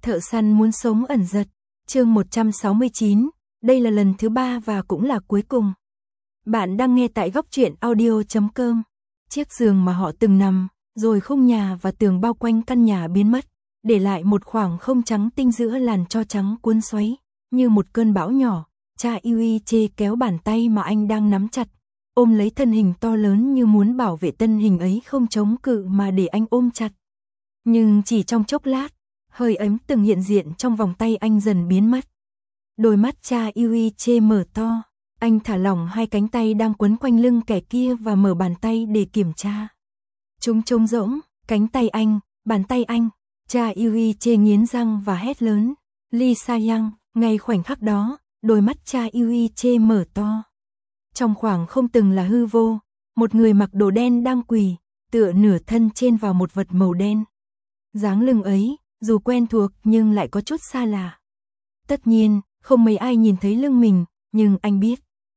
Thợ săn muốn sống ẩn giật, chương 169, đây là lần thứ 3 và cũng là cuối cùng. Bạn đang nghe tại góc truyện audio.com. Chiếc giường mà họ từng nằm, rồi khung nhà và tường bao quanh căn nhà biến mất, để lại một khoảng không trắng tinh giữa làn tro trắng cuốn xoáy, như một cơn bão nhỏ. Cha Yuiche kéo bàn tay mà anh đang nắm chặt, ôm lấy thân hình to lớn như muốn bảo vệ thân hình ấy không chống cự mà để anh ôm chặt. Nhưng chỉ trong chốc lát, hơi ấm từng hiện diện trong vòng tay anh dần biến mất. Đôi mắt cha Yuiche mở to, anh thả lỏng hai cánh tay đang quấn quanh lưng kẻ kia và mở bàn tay để kiểm tra. Chúng trống rỗng, cánh tay anh, bàn tay anh. Cha Yuiche nghiến răng và hét lớn, Lee Sa-yang. Ngay khoảnh khắc đó, đôi mắt cha Yuiche mở to. Trong khoảng không từng là hư vô, một người mặc đồ đen đang quỳ, tựa nửa thân trên vào một vật màu đen. Dáng lưng ấy, dù quen thuộc nhưng lại có chút xa lạ. Tất nhiên, không mấy ai nhìn thấy lưng mình, nhưng anh biết.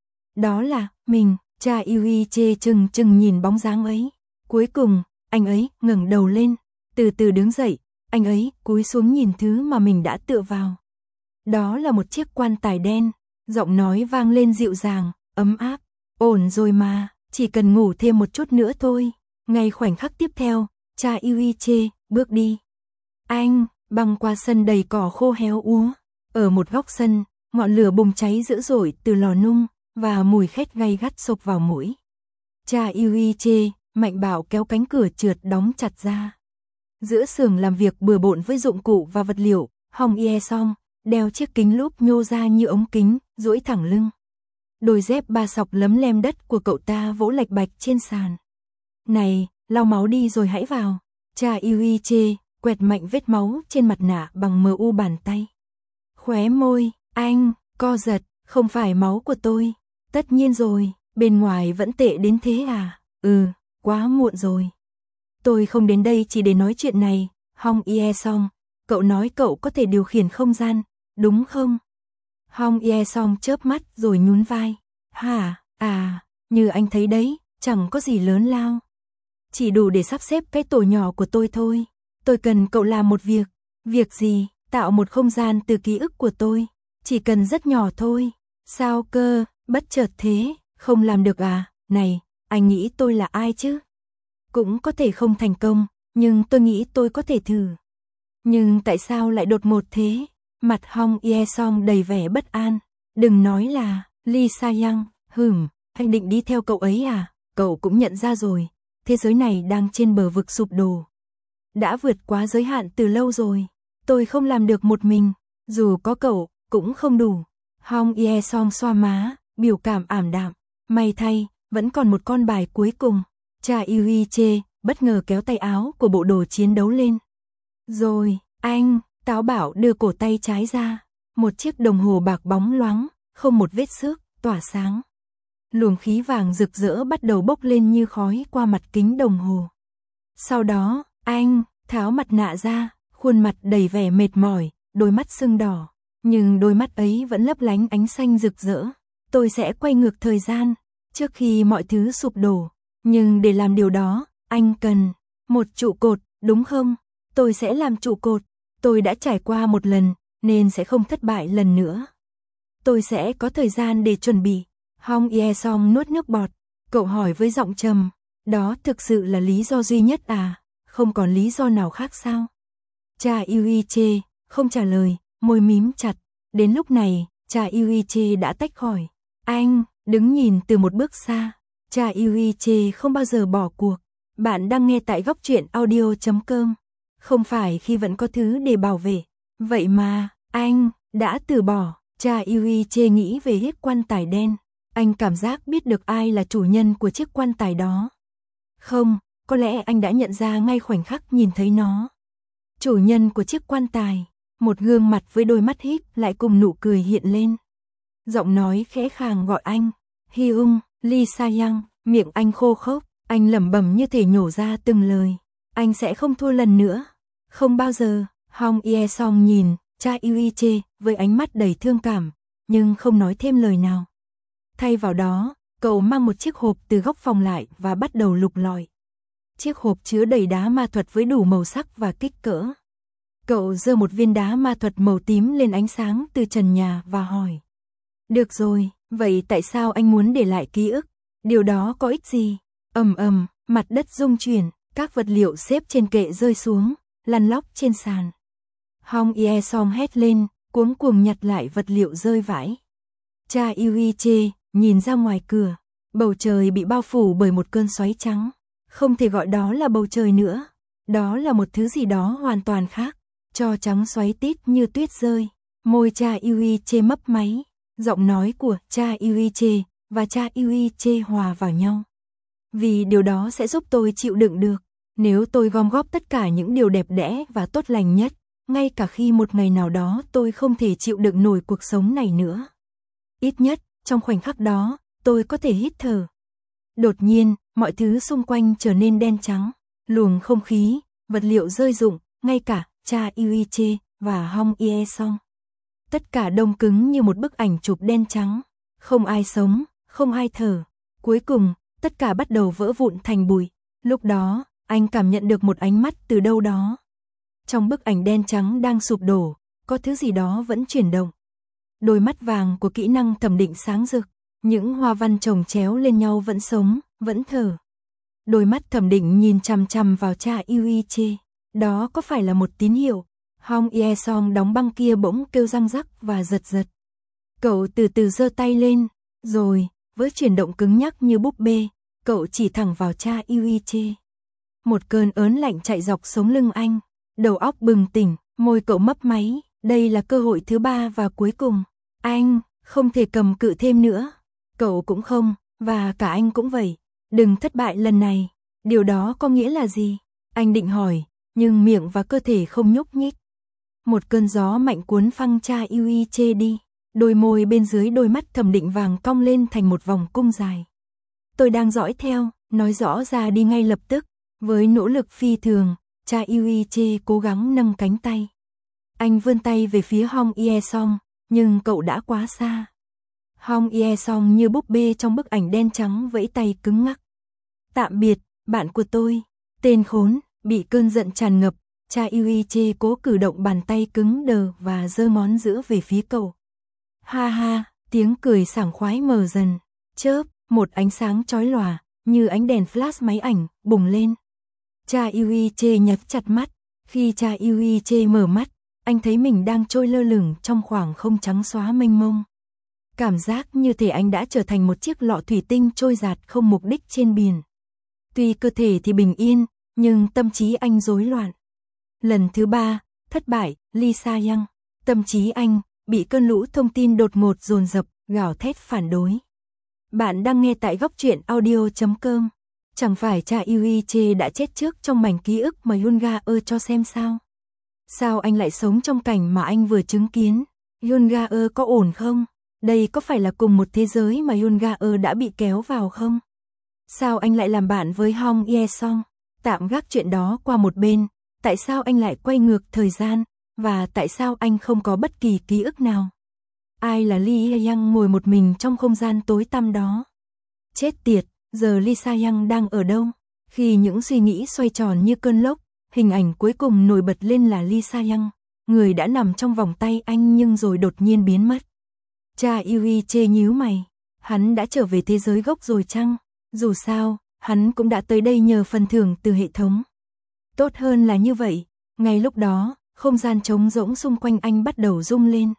Đó là mình. Cha Yuiche chừng nhìn bóng dáng ấy. Cuối cùng, anh ấy ngẩng đầu lên, từ từ đứng dậy, anh ấy cúi xuống nhìn thứ mà mình đã tựa vào. Đó là một chiếc quan tài đen, giọng nói vang lên dịu dàng, ấm áp. Ổn rồi mà, chỉ cần ngủ thêm một chút nữa thôi. Ngay khoảnh khắc tiếp theo, cha Yuiche bước đi. Anh băng qua sân đầy cỏ khô héo úa. Ở một góc sân, ngọn lửa bùng cháy dữ dội từ lò nung, và mùi khét gay gắt xộc vào mũi. Cha Yuiche mạnh bạo kéo cánh cửa trượt đóng chặt ra. Giữa xưởng làm việc bừa bộn với dụng cụ và vật liệu, Hong Ye-song đeo chiếc kính lúp nhô ra như ống kính, duỗi thẳng lưng. Đôi dép ba sọc lấm lem đất của cậu ta vỗ lạch bạch trên sàn. Này, lau máu đi rồi hãy vào. Cha Yuiche quẹt mạnh vết máu trên mặt nạ bằng mờ u bàn tay. Khóe môi anh co giật, không phải máu của tôi. Tất nhiên rồi, bên ngoài vẫn tệ đến thế à? Quá muộn rồi. Tôi không đến đây chỉ để nói chuyện này. Hong Ye-song, cậu nói cậu có thể điều khiển không gian, đúng không? Hong Ye-song chớp mắt rồi nhún vai. Hả? Như anh thấy đấy, chẳng có gì lớn lao. Chỉ đủ để sắp xếp cái tổ nhỏ của tôi thôi. Tôi cần cậu làm một việc. Việc gì? Tạo một không gian từ ký ức của tôi. Chỉ cần rất nhỏ thôi. Sao cơ? Bất chợt thế, không làm được à? Này, anh nghĩ tôi là ai chứ? Cũng có thể không thành công, nhưng tôi nghĩ tôi có thể thử. Nhưng tại sao lại đột ngột thế? Mặt Hong Ye-song đầy vẻ bất an. Đừng nói là Lee Sa-yang. Anh định đi theo cậu ấy à? Cậu cũng nhận ra rồi, thế giới này đang trên bờ vực sụp đổ. Đã vượt quá giới hạn từ lâu rồi. Tôi không làm được một mình, dù có cậu, cũng không đủ. Hong Ye-song xoa má, biểu cảm ảm đạm. May thay, vẫn còn một con bài cuối cùng. Cha Yuiche bất ngờ kéo tay áo của bộ đồ chiến đấu lên. Rồi, anh, táo bảo đưa cổ tay trái ra. Một chiếc đồng hồ bạc bóng loáng, không một vết xước, tỏa sáng. Luồng khí vàng rực rỡ bắt đầu bốc lên như khói qua mặt kính đồng hồ. Sau đó, anh tháo mặt nạ ra, khuôn mặt đầy vẻ mệt mỏi, đôi mắt sưng đỏ. Nhưng đôi mắt ấy vẫn lấp lánh ánh xanh rực rỡ. Tôi sẽ quay ngược thời gian, trước khi mọi thứ sụp đổ. Nhưng để làm điều đó, anh cần một trụ cột, đúng không? Tôi sẽ làm trụ cột. Tôi đã trải qua một lần, nên sẽ không thất bại lần nữa. Tôi sẽ có thời gian để chuẩn bị. Hong Ye-song nuốt nước bọt. Cậu hỏi với giọng trầm, đó thực sự là lý do duy nhất à? Không còn lý do nào khác sao? Cha Yuiche không trả lời, môi mím chặt. Đến lúc này, cha Yuiche đã tách khỏi. Anh đứng nhìn từ một bước xa. Cha Yuiche không bao giờ bỏ cuộc. Bạn đang nghe tại góc truyện audio.com. Không phải khi vẫn có thứ để bảo vệ. Vậy mà, anh đã từ bỏ. Cha Yuiche nghĩ về chiếc quan tài đen. Anh cảm giác biết được ai là chủ nhân của chiếc quan tài đó. Không, có lẽ anh đã nhận ra ngay khoảnh khắc nhìn thấy nó. Chủ nhân của chiếc quan tài, một gương mặt với đôi mắt híp lại cùng nụ cười hiện lên. Giọng nói khẽ khàng gọi anh, Hyung, Lee Sa-yang. Miệng anh khô khốc, anh lẩm bẩm như thể nhổ ra từng lời. Anh sẽ không thua lần nữa. Không bao giờ. Hong Ye-song nhìn cha Yuiche với ánh mắt đầy thương cảm, nhưng không nói thêm lời nào. Thay vào đó, cậu mang một chiếc hộp từ góc phòng lại và bắt đầu lục lọi. Chiếc hộp chứa đầy đá ma thuật với đủ màu sắc và kích cỡ. Cậu giơ một viên đá ma thuật màu tím lên ánh sáng từ trần nhà và hỏi. Được rồi, vậy tại sao anh muốn để lại ký ức? Điều đó có ích gì? Ầm ầm, mặt đất rung chuyển, các vật liệu xếp trên kệ rơi xuống, lăn lóc trên sàn. Hong Ye Song hét lên, cuống cuồng nhặt lại vật liệu rơi vãi. Cha Yui Che nhìn ra ngoài cửa, bầu trời bị bao phủ bởi một cơn xoáy trắng. Không thể gọi đó là bầu trời nữa, đó là một thứ gì đó hoàn toàn khác. Tro trắng xoáy tít như tuyết rơi, môi cha Yui Che mấp máy, giọng nói của cha Yui Che và cha Yui Che hòa vào nhau. Vì điều đó sẽ giúp tôi chịu đựng được, nếu tôi gom góp tất cả những điều đẹp đẽ và tốt lành nhất, ngay cả khi một ngày nào đó tôi không thể chịu đựng nổi cuộc sống này nữa. Ít nhất, trong khoảnh khắc đó, tôi có thể hít thở. Đột nhiên, mọi thứ xung quanh trở nên đen trắng, luồng không khí, vật liệu rơi rụng, ngay cả cha Yui Che và Hong Ye Song. Tất cả đông cứng như một bức ảnh chụp đen trắng, không ai sống, không ai thở. Cuối cùng, tất cả bắt đầu vỡ vụn thành bụi. Lúc đó, anh cảm nhận được một ánh mắt từ đâu đó. Trong bức ảnh đen trắng đang sụp đổ, có thứ gì đó vẫn chuyển động. Đôi mắt vàng của kỹ năng thẩm định sáng rực, những hoa văn chồng chéo lên nhau vẫn sống, vẫn thở. Đôi mắt thẩm định nhìn chằm chằm vào cha Yui Che. Đó có phải là một tín hiệu? Hong Ye Song đóng băng kia bỗng kêu răng rắc và giật giật. Cậu từ từ giơ tay lên, rồi, với chuyển động cứng nhắc như búp bê, cậu chỉ thẳng vào cha Yui Che. Một cơn ớn lạnh chạy dọc sống lưng anh, đầu óc bừng tỉnh, môi cậu mấp máy, đây là cơ hội thứ 3 và cuối cùng. Anh, không thể cầm cự thêm nữa. Cậu cũng không, và cả anh cũng vậy. Đừng thất bại lần này. Điều đó có nghĩa là gì? Anh định hỏi, nhưng miệng và cơ thể không nhúc nhích. Một cơn gió mạnh cuốn phăng cha Yui Che đi. Đôi môi bên dưới đôi mắt thẩm định vàng cong lên thành một vòng cung dài. Tôi đang dõi theo, nói rõ ra đi ngay lập tức. Với nỗ lực phi thường, cha Yui Che cố gắng nâng cánh tay. Anh vươn tay về phía Hong Ye Song, nhưng cậu đã quá xa. Hong Ye Song như búp bê trong bức ảnh đen trắng vẫy tay cứng ngắc. Tạm biệt, bạn của tôi. Tên khốn, bị cơn giận tràn ngập, cha Yui Che cố cử động bàn tay cứng đờ và giơ ngón giữa về phía cậu. Ha ha, tiếng cười sảng khoái mờ dần. Chớp, một ánh sáng chói lòa, như ánh đèn flash máy ảnh, bùng lên. Cha Yui Che nhắm chặt mắt. Khi cha Yui Che mở mắt, anh thấy mình đang trôi lơ lửng trong khoảng không trắng xóa mênh mông. Cảm giác như thể anh đã trở thành một chiếc lọ thủy tinh trôi dạt không mục đích trên biển. Tuy cơ thể thì bình yên, nhưng tâm trí anh rối loạn. Lần thứ 3, thất bại, Lisa Yang. Tâm trí anh bị cơn lũ thông tin đột ngột dồn dập, gào thét phản đối. Bạn đang nghe tại góc truyện audio.com. Chẳng phải cha Yui Che đã chết trước trong mảnh ký ức mà Yunga cho xem sao? Sao anh lại sống trong cảnh mà anh vừa chứng kiến? Yunga có ổn không? Đây có phải là cùng một thế giới mà Yunga đã bị kéo vào không? Sao anh lại làm bạn với Hong Ye Song? Tạm gác chuyện đó qua một bên, tại sao anh lại quay ngược thời gian? Và tại sao anh không có bất kỳ ký ức nào? Ai là Lee Yang ngồi một mình trong không gian tối tăm đó? Chết tiệt, giờ Lisa Yang đang ở đâu? Khi những suy nghĩ xoay tròn như cơn lốc, hình ảnh cuối cùng nổi bật lên là Lisa Yang, người đã nằm trong vòng tay anh nhưng rồi đột nhiên biến mất. Cha Yui Che nhíu mày, hắn đã trở về thế giới gốc rồi chăng? Dù sao, hắn cũng đã tới đây nhờ phần thưởng từ hệ thống. Tốt hơn là như vậy, ngay lúc đó, không gian trống rỗng xung quanh anh bắt đầu rung lên.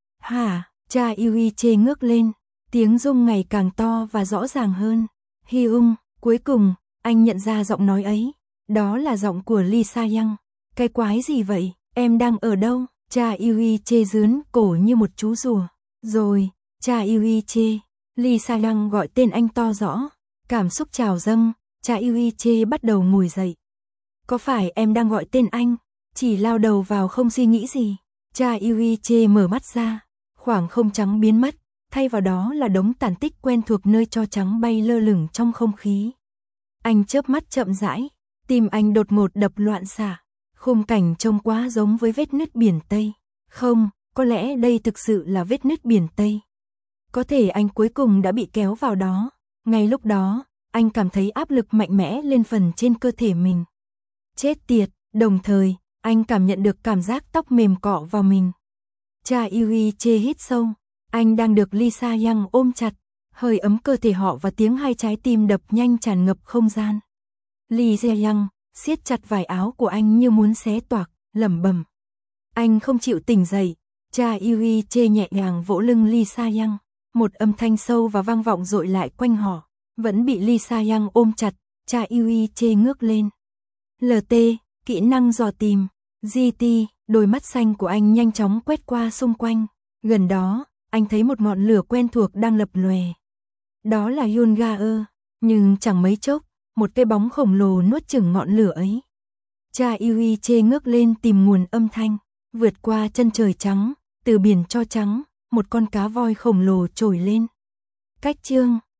Hả? Cha Yui Che ngước lên, tiếng rung ngày càng to và rõ ràng hơn. Hyung, cuối cùng, anh nhận ra giọng nói ấy. Đó là giọng của Lisa Yang. Cái quái gì vậy? Em đang ở đâu? Cha Yui Che rướn cổ như một chú rùa. Rồi, cha Yui Che. Lisa Yang gọi tên anh to rõ. Cảm xúc trào dâng, cha Yui Che bắt đầu ngồi dậy. Có phải em đang gọi tên anh? Chỉ lao đầu vào không suy nghĩ gì. Cha Yui Che mở mắt ra. Khoảng không trắng biến mất. Thay vào đó là đống tàn tích quen thuộc nơi tro trắng bay lơ lửng trong không khí. Anh chớp mắt chậm rãi. Tim anh đột ngột đập loạn xạ. Khung cảnh trông quá giống với vết nứt biển Tây. Không, có lẽ đây thực sự là vết nứt biển Tây. Có thể anh cuối cùng đã bị kéo vào đó. Ngay lúc đó, anh cảm thấy áp lực mạnh mẽ lên phần trên cơ thể mình. Chết tiệt, đồng thời, Anh cảm nhận được cảm giác tóc mềm cọ vào mình. Cha Yui Che hít sâu, anh đang được Lee Sa Young ôm chặt, hơi ấm cơ thể họ và tiếng hai trái tim đập nhanh tràn ngập không gian. Lee Sa Young siết chặt vải áo của anh như muốn xé toạc, lẩm bẩm. Anh không chịu tỉnh dậy. Cha Yui Che nhẹ nhàng vỗ lưng Lee Sa Young, một âm thanh sâu và vang vọng dội lại quanh họ, vẫn bị Lee Sa Young ôm chặt. Cha Yui Che ngước lên. LT, kỹ năng dò tìm. GT, đôi mắt xanh của anh nhanh chóng quét qua xung quanh. Gần đó, anh thấy một ngọn lửa quen thuộc đang lập lòe. Đó là Yungaer, nhưng chẳng mấy chốc, một cái bóng khổng lồ nuốt chửng ngọn lửa ấy. Cha Yui Che ngước lên tìm nguồn âm thanh, vượt qua chân trời trắng, từ biển cho trắng, một con cá voi khổng lồ trồi lên. Cách chương